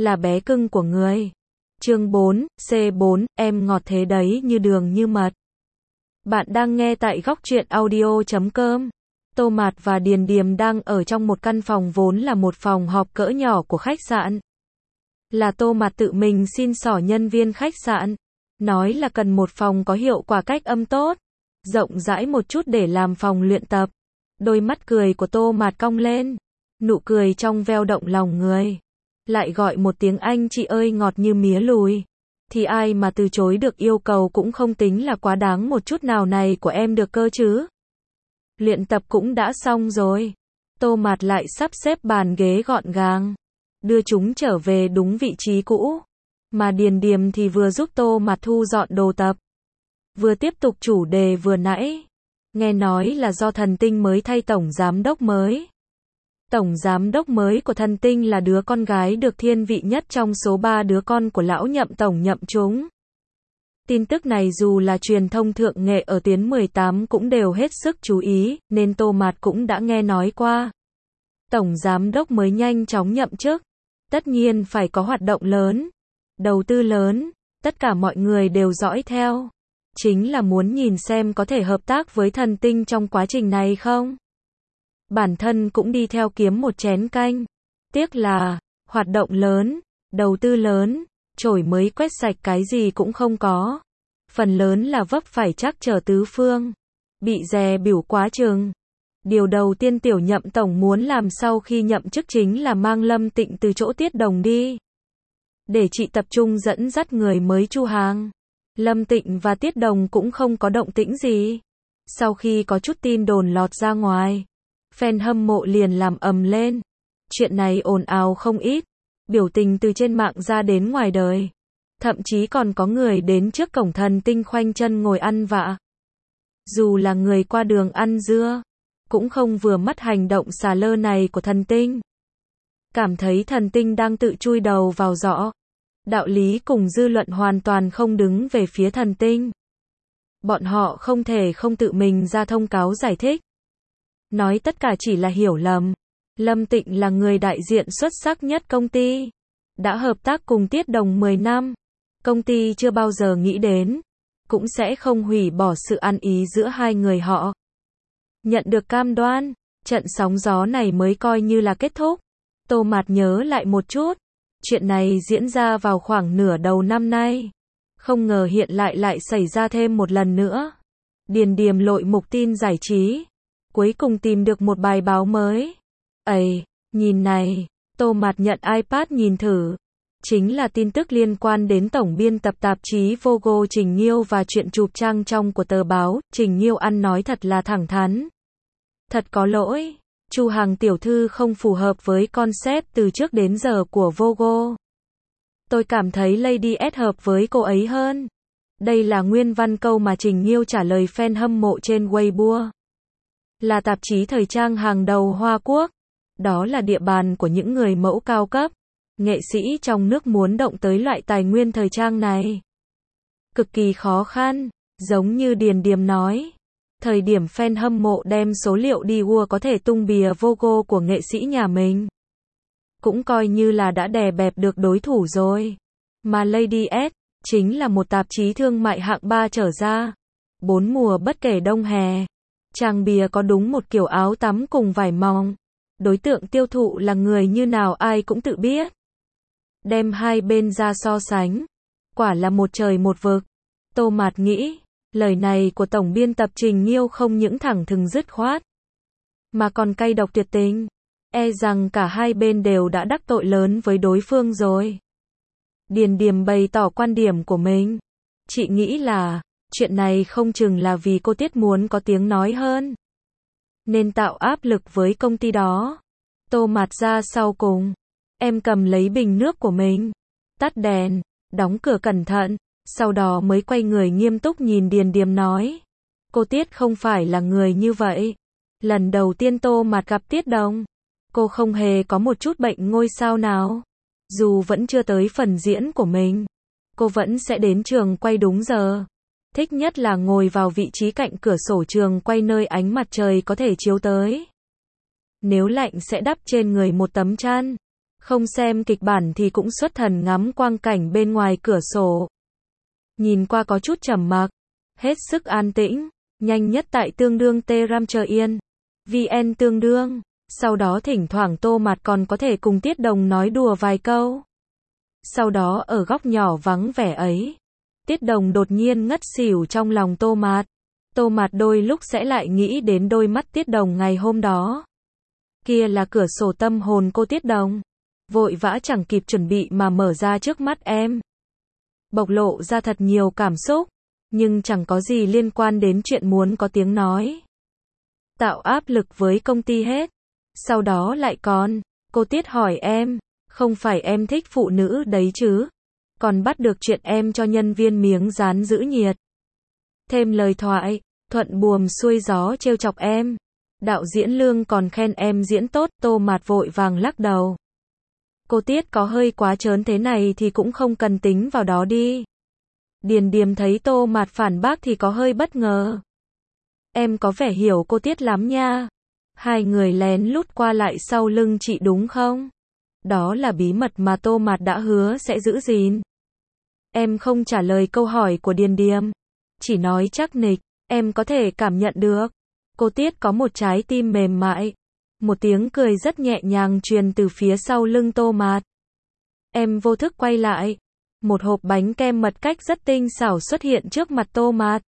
là bé cưng của người. Chương 4, C4, em ngọt thế đấy như đường như mật. Bạn đang nghe tại góc truyện audio.com. Tô Mạt và Điền Điềm đang ở trong một căn phòng vốn là một phòng họp cỡ nhỏ của khách sạn. Là Tô Mạt tự mình xin xỏ nhân viên khách sạn, nói là cần một phòng có hiệu quả cách âm tốt, rộng rãi một chút để làm phòng luyện tập. Đôi mắt cười của Tô Mạt cong lên, nụ cười trong veo động lòng người. Lại gọi một tiếng anh chị ơi ngọt như mía lùi. Thì ai mà từ chối được yêu cầu cũng không tính là quá đáng một chút nào này của em được cơ chứ. Luyện tập cũng đã xong rồi. Tô Mạt lại sắp xếp bàn ghế gọn gàng, đưa chúng trở về đúng vị trí cũ. Mà Điền Điềm thì vừa giúp Tô Mạt thu dọn đồ tập, vừa tiếp tục chủ đề vừa nãy. Nghe nói là do Thần Tinh mới thay tổng giám đốc mới. Tổng giám đốc mới của Thần Tinh là đứa con gái được thiên vị nhất trong số 3 đứa con của lão Nhậm tổng nhậm chúng. Tin tức này dù là truyền thông thượng nghệ ở tuyến 18 cũng đều hết sức chú ý, nên Tô Mạt cũng đã nghe nói qua. Tổng giám đốc mới nhanh chóng nhậm chức, tất nhiên phải có hoạt động lớn, đầu tư lớn, tất cả mọi người đều dõi theo. Chính là muốn nhìn xem có thể hợp tác với Thần Tinh trong quá trình này không. Bản thân cũng đi theo kiếm một chén canh. Tiếc là, hoạt động lớn, đầu tư lớn, chổi mới quét sạch cái gì cũng không có. Phần lớn là vấp phải trắc trở tứ phương. Bị dè bỉu quá chừng. Điều đầu tiên tiểu Nhậm tổng muốn làm sau khi nhậm chức chính là mang Lâm Tịnh từ chỗ Tiết Đồng đi. Để chị tập trung dẫn dắt người mới chu hàng. Lâm Tịnh và Tiết Đồng cũng không có động tĩnh gì. Sau khi có chút tin đồn lọt ra ngoài, fan hâm mộ liền làm ầm lên. Chuyện này ồn ào không ít, biểu tình từ trên mạng ra đến ngoài đời. Thậm chí còn có người đến trước cổng Thần Tinh khoanh chân ngồi ăn vạ. Dù là người qua đường ăn dưa, cũng không vừa mắt hành động xà lơ này của Thần Tinh. Cảm thấy Thần Tinh đang tự chui đầu vào giỏ. Đạo lý cùng dư luận hoàn toàn không đứng về phía Thần Tinh. Bọn họ không thể không tự mình ra thông cáo giải thích. Nói tất cả chỉ là hiểu lầm. Lâm Tịnh là người đại diện xuất sắc nhất công ty. Đã hợp tác cùng Tiết Đồng 10 năm. Công ty chưa bao giờ nghĩ đến, cũng sẽ không hủy bỏ sự ăn ý giữa hai người họ. Nhận được cam đoan, trận sóng gió này mới coi như là kết thúc. Tô Mạt nhớ lại một chút. Chuyện này diễn ra vào khoảng nửa đầu năm nay. Không ngờ hiện lại xảy ra thêm một lần nữa. Điền Điềm lội mục tin giải trí. Cuối cùng tìm được một bài báo mới. Ây, nhìn này. Tô Mạt nhận iPad nhìn thử. Chính là tin tức liên quan đến tổng biên tập tạp chí Vogue Trình Nghiêu và chuyện chụp trang trong của tờ báo. Trình Nghiêu ăn nói thật là thẳng thắn. Thật có lỗi. Chu Hằng tiểu thư không phù hợp với concept từ trước đến giờ của Vogue. Tôi cảm thấy Lady S hợp với cô ấy hơn. Đây là nguyên văn câu mà Trình Nghiêu trả lời fan hâm mộ trên Weibo. Là tạp chí thời trang hàng đầu Hoa Quốc. Đó là địa bàn của những người mẫu cao cấp. Nghệ sĩ trong nước muốn động tới loại tài nguyên thời trang này cực kỳ khó khăn, giống như Điền Điềm nói. Thời điểm fan hâm mộ đem số liệu đi mua có thể tung bìa Vogue của nghệ sĩ nhà mình. Cũng coi như là đã đè bẹp được đối thủ rồi. Mà Lady S, chính là một tạp chí thương mại hạng 3 trở ra. 4 mùa bất kể đông hè. Trang bìa có đúng một kiểu áo tắm cùng vải mỏng. Đối tượng tiêu thụ là người như nào ai cũng tự biết. Đem hai bên ra so sánh. Quả là một trời một vực. Tô Mạt nghĩ. Lời này của tổng biên tập Trình Nghiêu không những thẳng thừng dứt khoát, mà còn cay độc tuyệt tình. E rằng cả hai bên đều đã đắc tội lớn với đối phương rồi. Điền Điềm bày tỏ quan điểm của mình. Chị nghĩ là, chuyện này không chừng là vì cô Tiết muốn có tiếng nói hơn, nên tạo áp lực với công ty đó. Tô Mạt ra sau cùng. Em cầm lấy bình nước của mình, tắt đèn, đóng cửa cẩn thận. Sau đó mới quay người nghiêm túc nhìn Điền Điềm nói. Cô Tiết không phải là người như vậy. Lần đầu tiên Tô Mạt gặp Tiết Đồng, cô không hề có một chút bệnh ngôi sao nào. Dù vẫn chưa tới phần diễn của mình, cô vẫn sẽ đến trường quay đúng giờ. Thích nhất là ngồi vào vị trí cạnh cửa sổ trường quay nơi ánh mặt trời có thể chiếu tới. Nếu lạnh sẽ đắp trên người một tấm chăn. Không xem kịch bản thì cũng xuất thần ngắm quang cảnh bên ngoài cửa sổ. Nhìn qua có chút trầm mặc, hết sức an tĩnh, nhanh nhất tại tương đương T-Ram chờ yên. VN tương đương. Sau đó thỉnh thoảng Tô Mạt còn có thể cùng Tiết Đồng nói đùa vài câu. Sau đó ở góc nhỏ vắng vẻ ấy, Tiết Đồng đột nhiên ngất xỉu trong lòng Tô Mạt. Tô Mạt đôi lúc sẽ lại nghĩ đến đôi mắt Tiết Đồng ngày hôm đó. Kia là cửa sổ tâm hồn cô Tiết Đồng. Vội vã chẳng kịp chuẩn bị mà mở ra trước mắt em. Bộc lộ ra thật nhiều cảm xúc, nhưng chẳng có gì liên quan đến chuyện muốn có tiếng nói. Tạo áp lực với công ty hết. Sau đó lại còn, cô Tiết hỏi em, không phải em thích phụ nữ đấy chứ? Còn bắt được chuyện em cho nhân viên miếng dán giữ nhiệt. Thêm lời thoại, thuận buồm xuôi gió trêu chọc em. Đạo diễn Lương còn khen em diễn tốt, Tô Mạt vội vàng lắc đầu. Cô Tiết có hơi quá trớn thế này thì cũng không cần tính vào đó đi. Điền Điềm thấy Tô Mạt phản bác thì có hơi bất ngờ. Em có vẻ hiểu cô Tiết lắm nha. Hai người lén lút qua lại sau lưng chị đúng không? Đó là bí mật mà Tô Mạt đã hứa sẽ giữ gìn. Em không trả lời câu hỏi của Điền Điềm. Chỉ nói chắc nịch, em có thể cảm nhận được. Cô Tiết có một trái tim mềm mại. Một tiếng cười rất nhẹ nhàng truyền từ phía sau lưng Tô Mạt. Em vô thức quay lại. Một hộp bánh kem mật cách rất tinh xảo xuất hiện trước mặt Tô Mạt.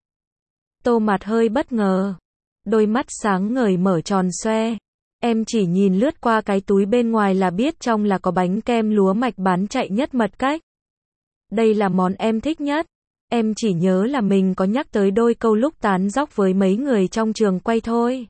Tô Mạt hơi bất ngờ. Đôi mắt sáng ngời mở tròn xoe. Em chỉ nhìn lướt qua cái túi bên ngoài là biết trong là có bánh kem lúa mạch bán chạy nhất mật cách. Đây là món em thích nhất. Em chỉ nhớ là mình có nhắc tới đôi câu lúc tán dóc với mấy người trong trường quay thôi.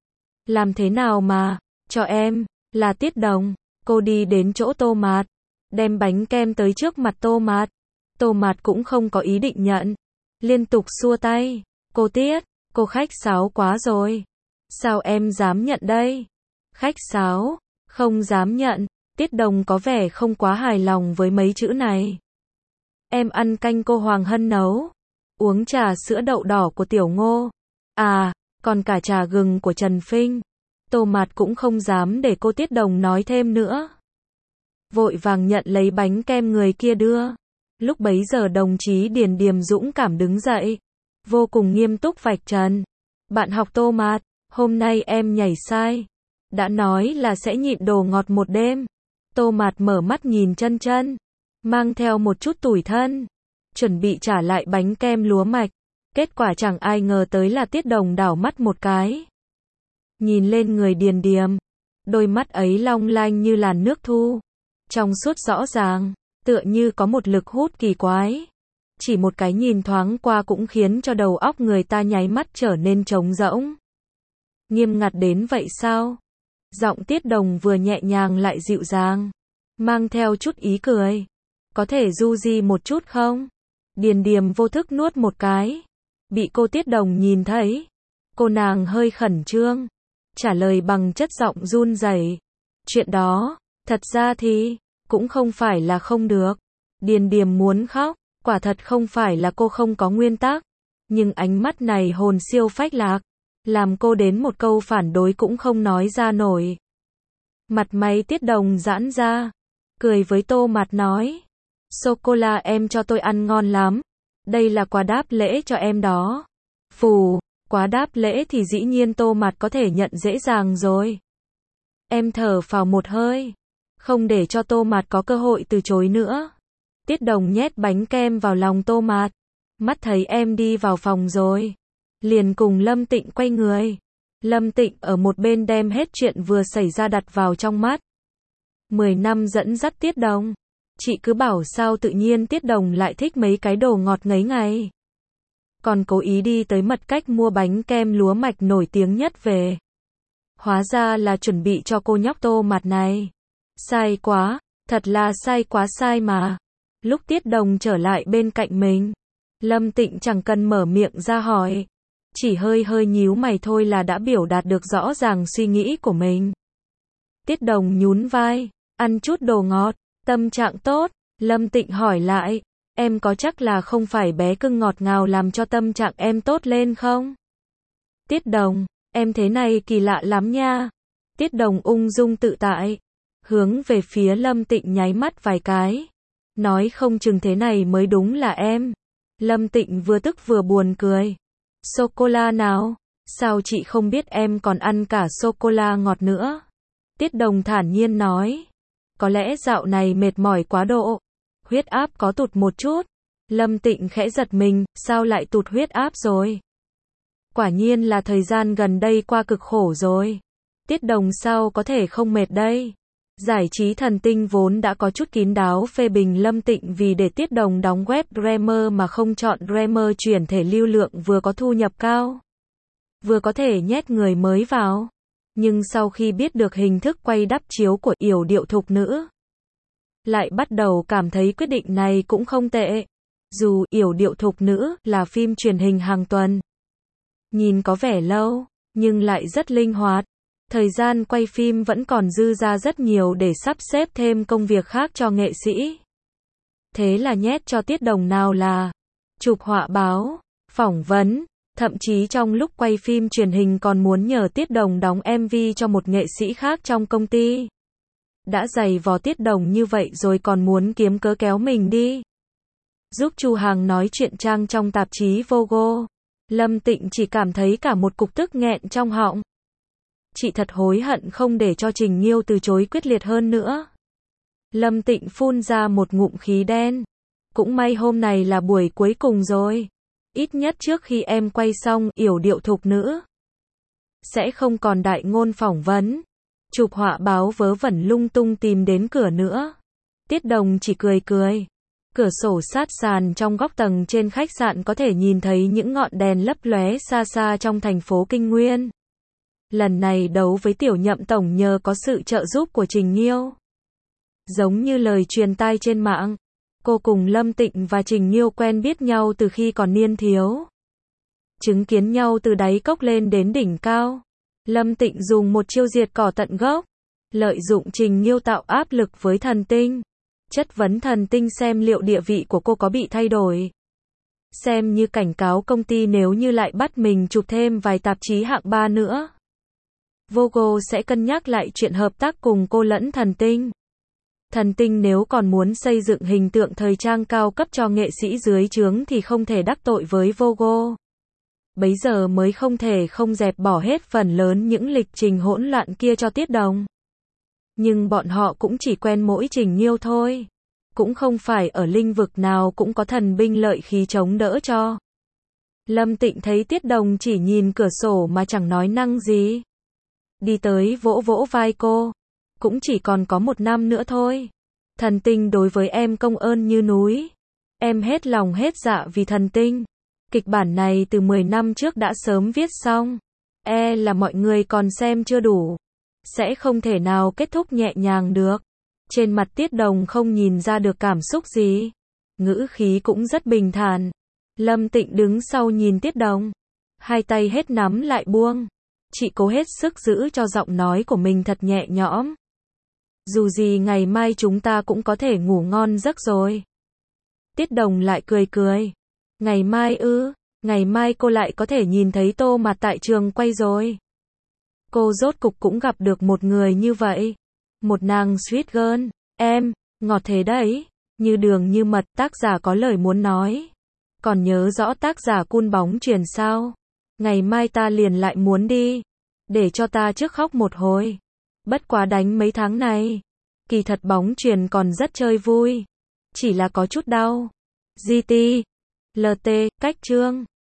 Làm thế nào mà, cho em, là Tiết Đồng. Cô đi đến chỗ Tô Mạt, đem bánh kem tới trước mặt Tô Mạt. Tô Mạt cũng không có ý định nhận. Liên tục xua tay. Cô Tiết, cô khách sáo quá rồi. Sao em dám nhận đây? Khách sáo, không dám nhận. Tiết Đồng có vẻ không quá hài lòng với mấy chữ này. Em ăn canh cô Hoàng Hân nấu. Uống trà sữa đậu đỏ của Tiểu Ngô. À, còn cả trà gừng của Trần Phinh. Tô Mạt cũng không dám để cô Tiết Đồng nói thêm nữa. Vội vàng nhận lấy bánh kem người kia đưa. Lúc bấy giờ đồng chí Điền Điềm dũng cảm đứng dậy. Vô cùng nghiêm túc vạch trần. Bạn học Tô Mạt, hôm nay em nhảy sai. Đã nói là sẽ nhịn đồ ngọt một đêm. Tô Mạt mở mắt nhìn chân chân. Mang theo một chút tủi thân. Chuẩn bị trả lại bánh kem lúa mạch. Kết quả chẳng ai ngờ tới là Tiết Đồng đảo mắt một cái. Nhìn lên người Điền Điềm. Đôi mắt ấy long lanh như làn nước thu. Trong suốt rõ ràng, tựa như có một lực hút kỳ quái. Chỉ một cái nhìn thoáng qua cũng khiến cho đầu óc người ta nháy mắt trở nên trống rỗng. Nghiêm ngặt đến vậy sao? Giọng Tiết Đồng vừa nhẹ nhàng lại dịu dàng. Mang theo chút ý cười. Có thể du di một chút không? Điền Điềm vô thức nuốt một cái. Bị cô Tiết Đồng nhìn thấy. Cô nàng hơi khẩn trương. Trả lời bằng chất giọng run rẩy. Chuyện đó, thật ra thì, cũng không phải là không được. Điền Điềm muốn khóc. Quả thật không phải là cô không có nguyên tắc. Nhưng ánh mắt này hồn siêu phách lạc. Làm cô đến một câu phản đối cũng không nói ra nổi. Mặt mày Tiết Đồng giãn ra. Cười với Tô Mạt nói. Sô-cô-la em cho tôi ăn ngon lắm. Đây là quà đáp lễ cho em đó. Phù, quà đáp lễ thì dĩ nhiên Tô Mạt có thể nhận dễ dàng rồi. Em thở phào một hơi. Không để cho Tô Mạt có cơ hội từ chối nữa. Tiết Đồng nhét bánh kem vào lòng Tô Mạt. Mắt thấy em đi vào phòng rồi. Liền cùng Lâm Tịnh quay người. Lâm Tịnh ở một bên đem hết chuyện vừa xảy ra đặt vào trong mắt. 10 năm dẫn dắt Tiết Đồng. Chị cứ bảo sao tự nhiên Tiết Đồng lại thích mấy cái đồ ngọt ngấy ngày. Còn cố ý đi tới mật cách mua bánh kem lúa mạch nổi tiếng nhất về. Hóa ra là chuẩn bị cho cô nhóc Tô Mạt này. Sai quá, thật là sai quá sai mà. Lúc Tiết Đồng trở lại bên cạnh mình, Lâm Tịnh chẳng cần mở miệng ra hỏi. Chỉ hơi hơi nhíu mày thôi là đã biểu đạt được rõ ràng suy nghĩ của mình. Tiết Đồng nhún vai, ăn chút đồ ngọt, tâm trạng tốt. Lâm Tịnh hỏi lại, em có chắc là không phải bé cưng ngọt ngào làm cho tâm trạng em tốt lên không? Tiết Đồng, em thế này kỳ lạ lắm nha. Tiết Đồng ung dung tự tại. hướng về phía Lâm Tịnh nháy mắt vài cái. Nói không chừng thế này mới đúng là em. Lâm Tịnh vừa tức vừa buồn cười. Sô-cô-la nào? Sao chị không biết em còn ăn cả sô-cô-la ngọt nữa? Tiết Đồng thản nhiên nói. Có lẽ dạo này mệt mỏi quá độ. Huyết áp có tụt một chút. Lâm Tịnh khẽ giật mình, sao lại tụt huyết áp rồi? Quả nhiên là thời gian gần đây qua cực khổ rồi. Tiết Đồng sao có thể không mệt đây? Giải trí thần tinh vốn đã có chút kín đáo phê bình Lâm Tịnh vì để Tiết Đồng đóng web Dreamer mà không chọn Dreamer chuyển thể lưu lượng vừa có thu nhập cao, vừa có thể nhét người mới vào. Nhưng sau khi biết được hình thức quay đắp chiếu của yểu điệu thục nữ, lại bắt đầu cảm thấy quyết định này cũng không tệ. Dù yểu điệu thục nữ là phim truyền hình hàng tuần, nhìn có vẻ lâu, nhưng lại rất linh hoạt. Thời gian quay phim vẫn còn dư ra rất nhiều để sắp xếp thêm công việc khác cho nghệ sĩ. Thế là nhét cho Tiết Đồng nào là chụp họa báo, phỏng vấn, thậm chí trong lúc quay phim truyền hình còn muốn nhờ Tiết Đồng đóng MV cho một nghệ sĩ khác trong công ty. Đã dày vò Tiết Đồng như vậy rồi còn muốn kiếm cớ kéo mình đi giúp Chu Hằng nói chuyện trang trong tạp chí Vogue. Lâm Tịnh chỉ cảm thấy cả một cục tức nghẹn trong họng. Chị thật hối hận không để cho Trình Nghiêu từ chối quyết liệt hơn nữa. Lâm Tịnh phun ra một ngụm khí đen. Cũng may hôm này là buổi cuối cùng rồi. Ít nhất trước khi em quay xong yểu điệu thục nữ, sẽ không còn đại ngôn phỏng vấn, chụp họa báo vớ vẩn lung tung tìm đến cửa nữa. Tiết Đồng chỉ cười cười. Cửa sổ sát sàn trong góc tầng trên khách sạn có thể nhìn thấy những ngọn đèn lấp lóe xa xa trong thành phố Kinh Nguyên. Lần này đấu với Tiểu Nhậm Tổng nhờ có sự trợ giúp của Trình Nghiêu. Giống như lời truyền tai trên mạng, cô cùng Lâm Tịnh và Trình Nghiêu quen biết nhau từ khi còn niên thiếu. Chứng kiến nhau từ đáy cốc lên đến đỉnh cao. Lâm Tịnh dùng một chiêu diệt cỏ tận gốc, lợi dụng Trình Nghiêu tạo áp lực với Thần Tinh. Chất vấn Thần Tinh xem liệu địa vị của cô có bị thay đổi. Xem như cảnh cáo công ty nếu như lại bắt mình chụp thêm vài tạp chí hạng 3 nữa, Vogue sẽ cân nhắc lại chuyện hợp tác cùng cô lẫn Thần Tinh. Thần Tinh nếu còn muốn xây dựng hình tượng thời trang cao cấp cho nghệ sĩ dưới trướng thì không thể đắc tội với Vogue. Bấy giờ mới không thể không dẹp bỏ hết phần lớn những lịch trình hỗn loạn kia cho Tiết Đồng. Nhưng bọn họ cũng chỉ quen mỗi Trình Nghiêu thôi. Cũng không phải ở lĩnh vực nào cũng có thần binh lợi khí chống đỡ cho. Lâm Tịnh thấy Tiết Đồng chỉ nhìn cửa sổ mà chẳng nói năng gì. Đi tới vỗ vỗ vai cô. Cũng chỉ còn có 1 năm nữa thôi. Thần Tinh đối với em công ơn như núi. Em hết lòng hết dạ vì Thần Tinh. Kịch bản này từ 10 năm trước đã sớm viết xong. Là mọi người còn xem chưa đủ. Sẽ không thể nào kết thúc nhẹ nhàng được. Trên mặt Tiết Đồng không nhìn ra được cảm xúc gì. Ngữ khí cũng rất bình thản. Lâm Tịnh đứng sau nhìn Tiết Đồng. Hai tay hết nắm lại buông. Chị cố hết sức giữ cho giọng nói của mình thật nhẹ nhõm. Dù gì ngày mai chúng ta cũng có thể ngủ ngon giấc rồi. Tiết Đồng lại cười cười. Ngày mai ư? Ngày mai cô lại có thể nhìn thấy Tô Mạt tại trường quay rồi. Cô rốt cục cũng gặp được một người như vậy. Một nàng sweet girl. Em, ngọt thế đấy. Như đường như mật, tác giả có lời muốn nói. Còn nhớ rõ tác giả Cun Bóng Chuyền sao? Ngày mai ta liền lại muốn đi. Để cho ta trước khóc một hồi. Bất quá đánh mấy tháng này. Kỳ thật bóng chuyền còn rất chơi vui. Chỉ là có chút đau. GT. LT, cách chương.